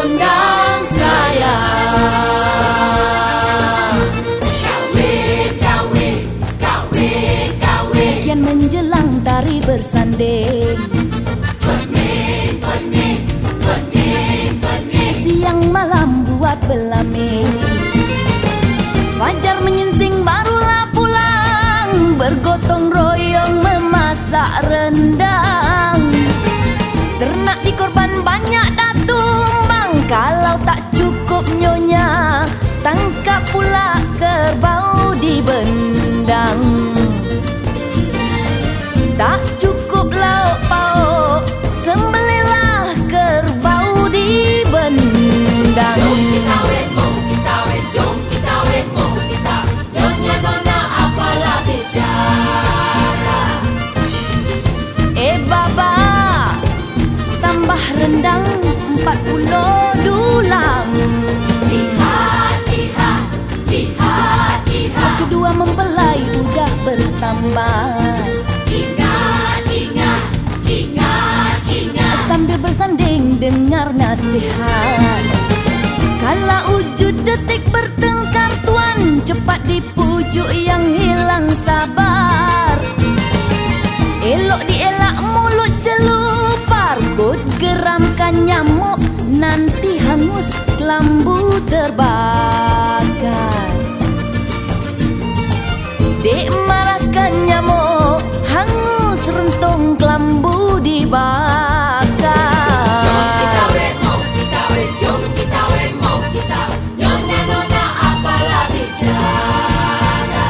dondang saya. Kian menjelang tari bersanding, pening. Siang malam buat belamin. Fajar menyingsing barulah pulang, bergotong royong memasak rendang. Ternak di korban banyak dah tumbang, kalau tak cukup nyonya, tangkap pula kerbau di bendang. Tak cukup lauk pauk, sembelihlah kerbau di bendang. Jom kita wemo, jom kita wemo, kita nyonya nona apalah bicara. Baba, tambah rendang 40 dulang. Lihat, Kedua mempelai udah bertambah. Ingat, sambil bersanding dengar nasihat. Kala wujud detik bertengkar tuan, cepat dipujuk yang hilang sabar. Elok dielak mulut celupar, kut geramkan nyamuk, nanti hangus kelambu terbakar. Dek marahkan nyamuk, hangus rentung kelambu dibakar. Jom kita wemo, jom kita wemo, kita nyonya nona apalah bicara.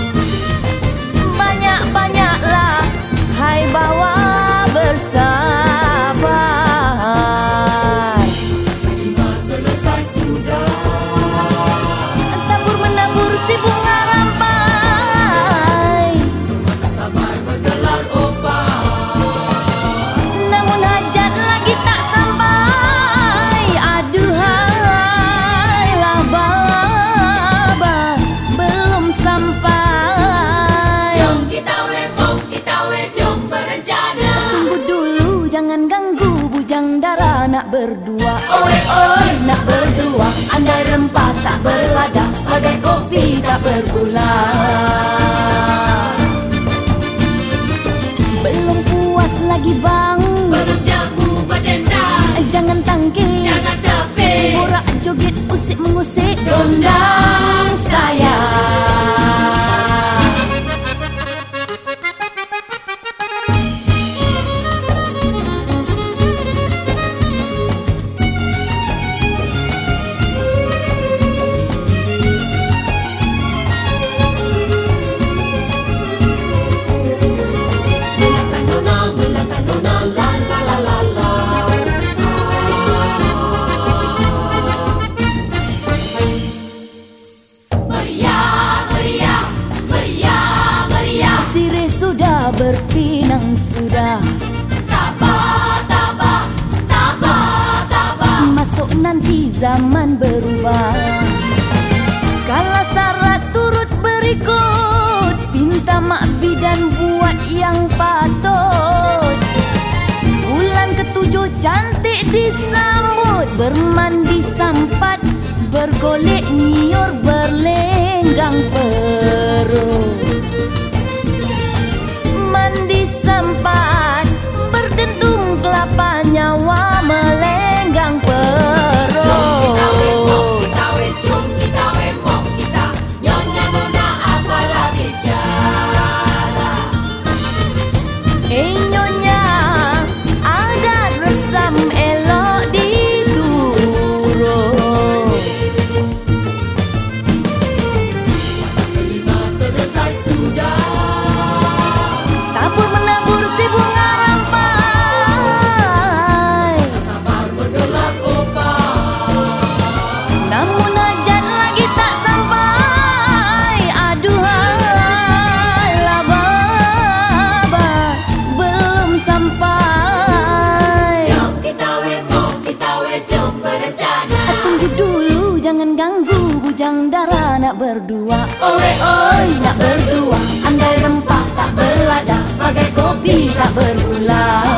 Banyak-banyaklah, hai bawa bersabar. Terima selesai sudah. Tabur menabur si bunga rampai, Tak sabar menggelar obat. namun hajat lagi tak sampai. Aduhai lah baba, belum sampai. Jom kita wemo, jom berencana. Tunggu dulu, jangan ganggu bujang dara nak berdua. Oi, Nak berdua, andai rempah tak berlada, bagai kopi tak bergula. Belum puas lagi bang, belum jamu berdendang. jangan tangkis, Jangan tepis, borak joget usik mengusik dondang saya. Melakan nona, la la la la la. Meriah. Sirih sudah berpinang sudah, Tabah. masuk nanti zaman berubah. Kala syarat turut berikut, pinta mak bidan buat yang patut. Bulan ketujuh cantik disambut, bermandi sampat, bergolek nyiur berlenggang perut. Mandi sampat, berdentum kelapa nyawa melenggang perut. Jom kita wemo, kita nyonya nona apalah bicara. Nyonya, adat resam elok diturut. Terima selesai sudah. Tabur menabur si bunga rampai, Tak sabar menggelar obat. namun hajat lagi tak sampai. Aduhai lah baba, belum sampai. Jom kita wemo, jom berencana. Tunggu dulu, jangan ganggu bujang dara nak berdua. Oi, Nak berdua, andai rempah tak berlada, bagai kopi tak bergula.